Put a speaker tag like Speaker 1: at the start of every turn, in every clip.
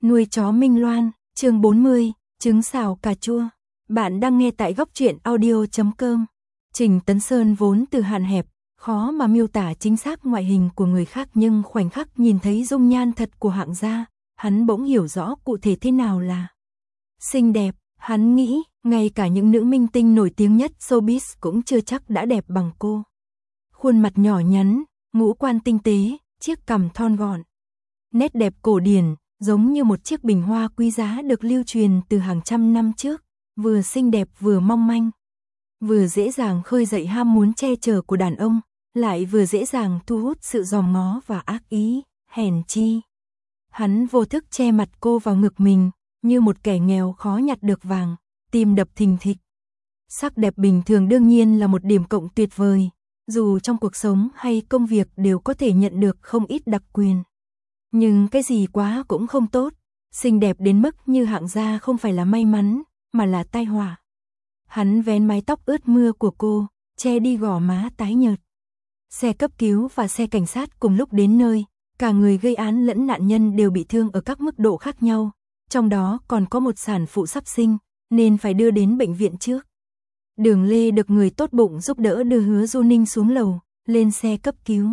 Speaker 1: Nuôi chó Minh Loan, chương 40, trứng xào cà chua. Bạn đang nghe tại góc truyện audio.com. Trình Tấn Sơn vốn từ hạn hẹp, khó mà miêu tả chính xác ngoại hình của người khác, nhưng khoảnh khắc nhìn thấy dung nhan thật của Hạng gia, hắn bỗng hiểu rõ cụ thể thế nào là xinh đẹp. Hắn nghĩ, ngay cả những nữ minh tinh nổi tiếng nhất showbiz cũng chưa chắc đã đẹp bằng cô. Khuôn mặt nhỏ nhắn, ngũ quan tinh tế, chiếc cằm thon gọn. Nét đẹp cổ điển, giống như một chiếc bình hoa quý giá được lưu truyền từ hàng trăm năm trước, vừa xinh đẹp vừa mong manh. Vừa dễ dàng khơi dậy ham muốn che chở của đàn ông, lại vừa dễ dàng thu hút sự dòm ngó và ác ý, hèn chi. Hắn vô thức che mặt cô vào ngực mình, như một kẻ nghèo khó nhặt được vàng, tim đập thình thịch. Sắc đẹp bình thường đương nhiên là một điểm cộng tuyệt vời, dù trong cuộc sống hay công việc đều có thể nhận được không ít đặc quyền. Nhưng cái gì quá cũng không tốt, xinh đẹp đến mức như Hạng gia không phải là may mắn, mà là tai họa. Hắn vén mái tóc ướt mưa của cô, che đi gò má tái nhợt. Xe cấp cứu và xe cảnh sát cùng lúc đến nơi, cả người gây án lẫn nạn nhân đều bị thương ở các mức độ khác nhau, trong đó còn có một sản phụ sắp sinh, nên phải đưa đến bệnh viện trước. Đường Lê được người tốt bụng giúp đỡ đưa Hứa Du Ninh xuống lầu, lên xe cấp cứu.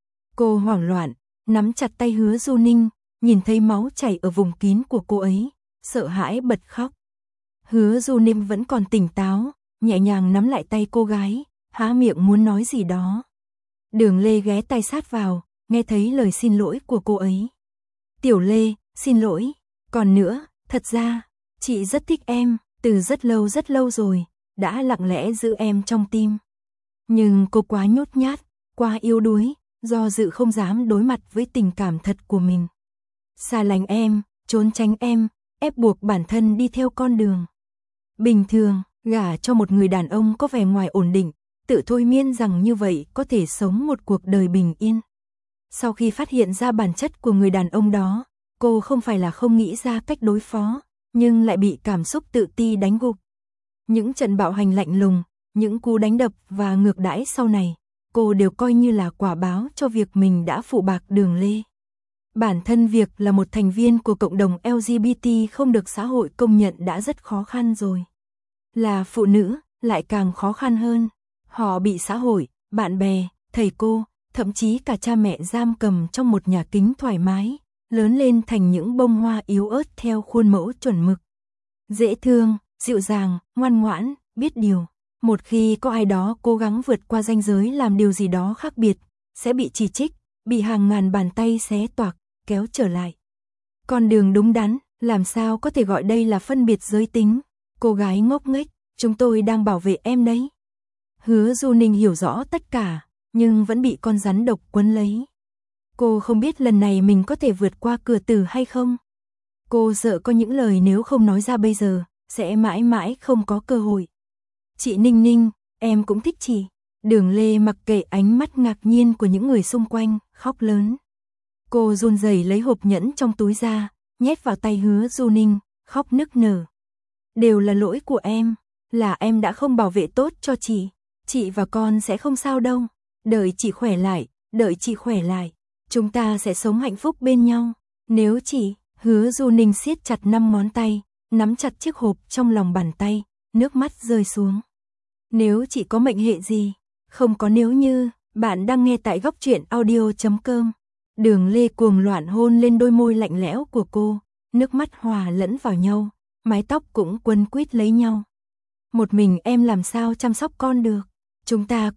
Speaker 1: Cô hoảng loạn, nắm chặt tay Hứa Du Ninh, nhìn thấy máu chảy ở vùng kín của cô ấy, sợ hãi bật khóc. Hứa Du Ninh vẫn còn tỉnh táo, nhẹ nhàng nắm lại tay cô gái, há miệng muốn nói gì đó. Đường Lê ghé tai sát vào, nghe thấy lời xin lỗi của cô ấy. Tiểu Lê, xin lỗi. Còn nữa, thật ra, chị rất thích em, từ rất lâu rồi, đã lặng lẽ giữ em trong tim. Nhưng cô quá nhút nhát, quá yếu đuối, do dự không dám đối mặt với tình cảm thật của mình. Xa lánh em, trốn tránh em, ép buộc bản thân đi theo con đường bình thường, gả cho một người đàn ông có vẻ ngoài ổn định, tự thôi miên rằng như vậy có thể sống một cuộc đời bình yên. Sau khi phát hiện ra bản chất của người đàn ông đó, cô không phải là không nghĩ ra cách đối phó, nhưng lại bị cảm xúc tự ti đánh gục. Những trận bạo hành lạnh lùng, những cú đánh đập và ngược đãi sau này, cô đều coi như là quả báo cho việc mình đã phụ bạc Đường Lê. Bản thân việc là một thành viên của cộng đồng LGBT không được xã hội công nhận đã rất khó khăn rồi. Là phụ nữ, lại càng khó khăn hơn. Họ bị xã hội, bạn bè, thầy cô, thậm chí cả cha mẹ giam cầm trong một nhà kính thoải mái, lớn lên thành những bông hoa yếu ớt theo khuôn mẫu chuẩn mực. Dễ thương, dịu dàng, ngoan ngoãn, biết điều. Một khi có ai đó cố gắng vượt qua ranh giới làm điều gì đó khác biệt, sẽ bị chỉ trích, bị hàng ngàn bàn tay xé toạc, kéo trở lại. Con đường đúng đắn, làm sao có thể gọi đây là phân biệt giới tính? Cô gái ngốc nghếch, chúng tôi đang bảo vệ em đấy. Hứa Du Ninh hiểu rõ tất cả, nhưng vẫn bị con rắn độc quấn lấy. Cô không biết lần này mình có thể vượt qua cửa tử hay không. Cô sợ có những lời nếu không nói ra bây giờ, sẽ mãi mãi không có cơ hội. Chị Ninh Ninh, em cũng thích chị. Đường Lê mặc kệ ánh mắt ngạc nhiên của những người xung quanh, khóc lớn. Cô run rẩy lấy hộp nhẫn trong túi ra, nhét vào tay Hứa Du Ninh, khóc nức nở. Đều là lỗi của em, là em đã không bảo vệ tốt cho chị và con sẽ không sao đâu. Đợi chị khỏe lại, chúng ta sẽ sống hạnh phúc bên nhau. Nếu chị, Hứa Du Ninh siết chặt 5 ngón tay, nắm chặt chiếc hộp trong lòng bàn tay, nước mắt rơi xuống. Nếu chị có mệnh hệ gì, không có nếu như. Bạn đang nghe tại góc truyện audio.com. Đường Lê cuồng loạn hôn lên đôi môi lạnh lẽo của cô, nước mắt hòa lẫn vào nhau, mái tóc cũng quấn quýt lấy nhau. Một mình em làm sao chăm sóc con được? Chúng ta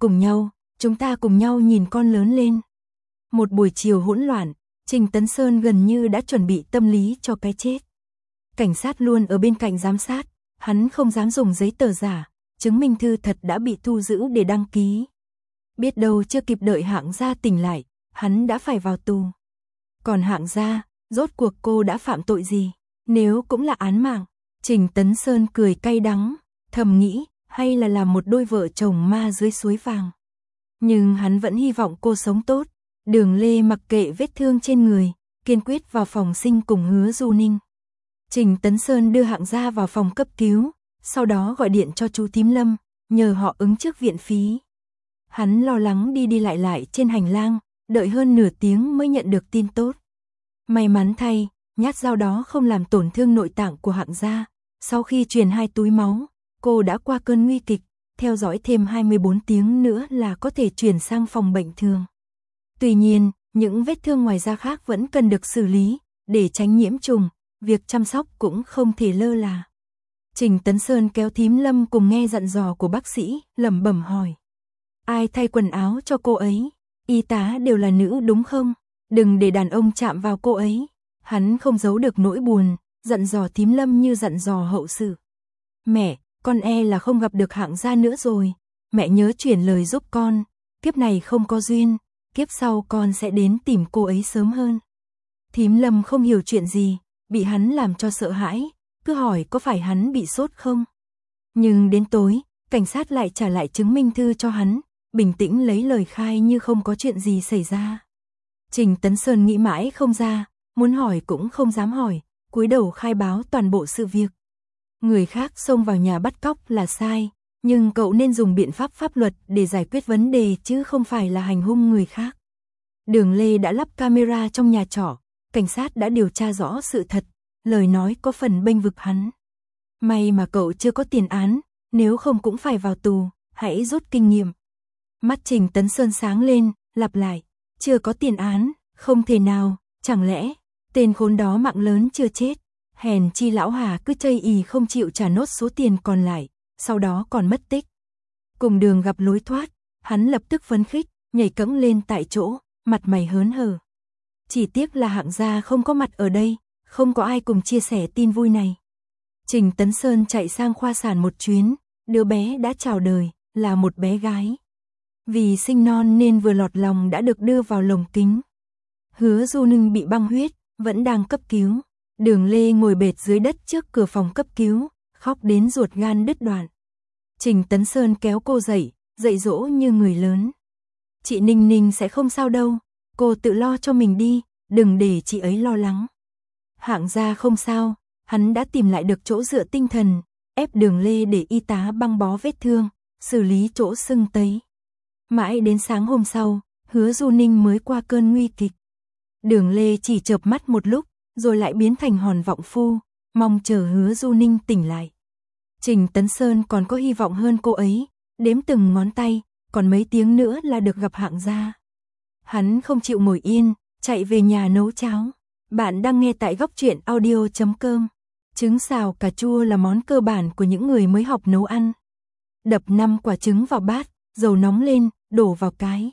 Speaker 1: cùng nhau nhìn con lớn lên. Một buổi chiều hỗn loạn, Trình Tấn Sơn gần như đã chuẩn bị tâm lý cho cái chết. Cảnh sát luôn ở bên cạnh giám sát, hắn không dám dùng giấy tờ giả, chứng minh thư thật đã bị thu giữ để đăng ký. Biết đâu chưa kịp đợi Hạng gia tỉnh lại, hắn đã phải vào tù. Còn Hạng gia, rốt cuộc cô đã phạm tội gì? Nếu cũng là án mạng, Trình Tấn Sơn cười cay đắng, thầm nghĩ, hay là làm một đôi vợ chồng ma dưới suối vàng. Nhưng hắn vẫn hy vọng cô sống tốt. Đường Lê mặc kệ vết thương trên người, kiên quyết vào phòng sinh cùng Hứa Du Ninh. Trình Tấn Sơn đưa Hạng gia vào phòng cấp cứu, sau đó gọi điện cho chú Thím Lâm, nhờ họ ứng trước viện phí. Hắn lo lắng đi lại trên hành lang, đợi hơn nửa tiếng mới nhận được tin tốt. May mắn thay, nhát dao đó không làm tổn thương nội tạng của Hạng gia. Sau khi truyền 2 túi máu, cô đã qua cơn nguy kịch, theo dõi thêm 24 tiếng nữa là có thể chuyển sang phòng bệnh thường. Tuy nhiên, những vết thương ngoài da khác vẫn cần được xử lý, để tránh nhiễm trùng, việc chăm sóc cũng không thể lơ là. Trình Tấn Sơn kéo Thím Lâm cùng nghe dặn dò của bác sĩ, lẩm bẩm hỏi. Ai thay quần áo cho cô ấy? Y tá đều là nữ đúng không? Đừng để đàn ông chạm vào cô ấy. Hắn không giấu được nỗi buồn, dặn dò Thím Lâm như dặn dò hậu sự. Mẹ, con là không gặp được Hạng gia nữa rồi. Mẹ nhớ chuyển lời giúp con, kiếp này không có duyên, kiếp sau con sẽ đến tìm cô ấy sớm hơn. Thím Lâm không hiểu chuyện gì, bị hắn làm cho sợ hãi, cứ hỏi có phải hắn bị sốt không. Nhưng đến tối, cảnh sát lại trả lại chứng minh thư cho hắn, bình tĩnh lấy lời khai như không có chuyện gì xảy ra. Trình Tấn Sơn nghĩ mãi không ra, muốn hỏi cũng không dám hỏi, cúi đầu khai báo toàn bộ sự việc. Người khác xông vào nhà bắt cóc là sai, nhưng cậu nên dùng biện pháp pháp luật để giải quyết vấn đề chứ không phải là hành hung người khác. Đường Lê đã lắp camera trong nhà trọ, cảnh sát đã điều tra rõ sự thật, lời nói có phần bênh vực hắn. May mà cậu chưa có tiền án, nếu không cũng phải vào tù, hãy rút kinh nghiệm. Mắt Trình Tấn Sơn sáng lên, lặp lại, chưa có tiền án, không thể nào, chẳng lẽ, tên khốn đó mạng lớn chưa chết, hèn chi lão Hà cứ chây ỳ không chịu trả nốt số tiền còn lại, sau đó còn mất tích. Cùng đường gặp lối thoát, hắn lập tức phấn khích, nhảy cẫng lên tại chỗ, mặt mày hớn hở. Chỉ tiếc là Hạng gia không có mặt ở đây, không có ai cùng chia sẻ tin vui này. Trình Tấn Sơn chạy sang khoa sản một chuyến, đứa bé đã chào đời, là một bé gái. Vì sinh non nên vừa lọt lòng đã được đưa vào lồng kính. Hứa Du Ninh bị băng huyết, vẫn đang cấp cứu. Đường Lê ngồi bệt dưới đất trước cửa phòng cấp cứu, khóc đến ruột gan đứt đoạn. Trình Tấn Sơn kéo cô dậy, dạy dỗ như người lớn. Chị Ninh Ninh sẽ không sao đâu, cô tự lo cho mình đi, đừng để chị ấy lo lắng. Hạng gia không sao, hắn đã tìm lại được chỗ dựa tinh thần, ép Đường Lê để y tá băng bó vết thương, xử lý chỗ sưng tấy. Mãi đến sáng hôm sau, Hứa Du Ninh mới qua cơn nguy kịch. Đường Lê chỉ chợp mắt một lúc, rồi lại biến thành hòn vọng phu, mong chờ Hứa Du Ninh tỉnh lại. Trình Tấn Sơn còn có hy vọng hơn cô ấy, đếm từng ngón tay, còn mấy tiếng nữa là được gặp Hạng gia. Hắn không chịu ngồi yên, chạy về nhà nấu cháo. Bạn đang nghe tại góc truyện audio.com. Trứng xào cà chua là món cơ bản của những người mới học nấu ăn. Đập 5 quả trứng vào bát, dầu nóng lên, đổ vào cái.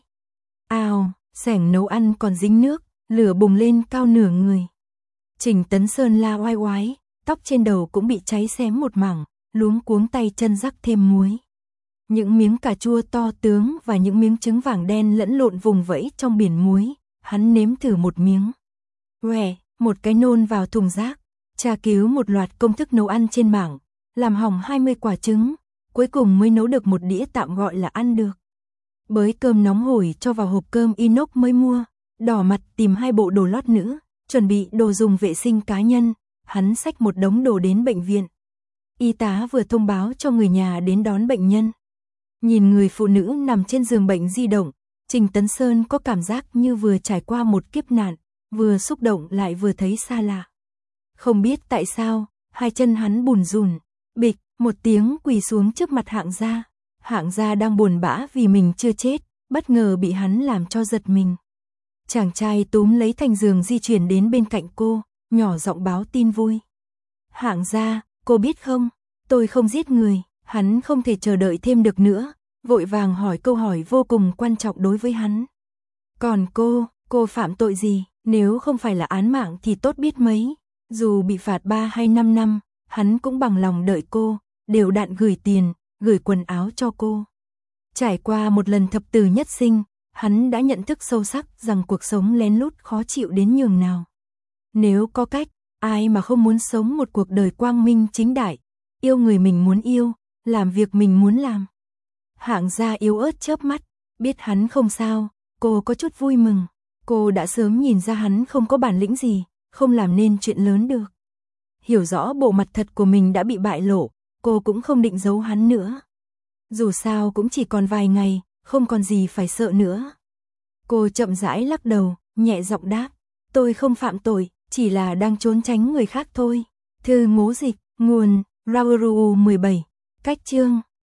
Speaker 1: Ào, xẻng nấu ăn còn dính nước, lửa bùng lên cao nửa người. Trình Tấn Sơn la oai oái, tóc trên đầu cũng bị cháy xém một mảng, luống cuống tay chân rắc thêm muối. Những miếng cà chua to tướng và những miếng trứng vàng đen lẫn lộn vùng vẫy trong biển muối, hắn nếm thử một miếng. Uè, một cái nôn vào thùng rác, tra cứu một loạt công thức nấu ăn trên mạng, làm hỏng 20 quả trứng, cuối cùng mới nấu được một đĩa tạm gọi là ăn được. Bới cơm nóng hổi cho vào hộp cơm inox mới mua, đỏ mặt tìm 2 bộ đồ lót nữ, chuẩn bị đồ dùng vệ sinh cá nhân, hắn xách một đống đồ đến bệnh viện. Y tá vừa thông báo cho người nhà đến đón bệnh nhân. Nhìn người phụ nữ nằm trên giường bệnh di động, Trình Tấn Sơn có cảm giác như vừa trải qua một kiếp nạn, vừa xúc động lại vừa thấy xa lạ. Không biết tại sao, 2 chân hắn bùn rùn, bịch, một tiếng quỳ xuống trước mặt Hạng gia. Hạng gia đang buồn bã vì mình chưa chết, bất ngờ bị hắn làm cho giật mình. Chàng trai túm lấy thành giường di chuyển đến bên cạnh cô, nhỏ giọng báo tin vui. Hạng gia, cô biết không, tôi không giết người. Hắn không thể chờ đợi thêm được nữa, vội vàng hỏi câu hỏi vô cùng quan trọng đối với hắn. Còn cô phạm tội gì, nếu không phải là án mạng thì tốt biết mấy. Dù bị phạt 3 hay 5 năm, hắn cũng bằng lòng đợi cô, đều đặn gửi tiền, gửi quần áo cho cô. Trải qua một lần thập tử nhất sinh, hắn đã nhận thức sâu sắc rằng cuộc sống lén lút khó chịu đến nhường nào. Nếu có cách, ai mà không muốn sống một cuộc đời quang minh chính đại, yêu người mình muốn yêu, làm việc mình muốn làm. Hạng gia yếu ớt chớp mắt, biết hắn không sao, cô có chút vui mừng. Cô đã sớm nhìn ra hắn không có bản lĩnh gì, không làm nên chuyện lớn được. Hiểu rõ bộ mặt thật của mình đã bị bại lộ, cô cũng không định giấu hắn nữa. Dù sao cũng chỉ còn vài ngày, không còn gì phải sợ nữa. Cô chậm rãi lắc đầu, nhẹ giọng đáp, tôi không phạm tội, chỉ là đang trốn tránh người khác thôi. Thư ngố dịch, nguồn Rauru 17, cách chương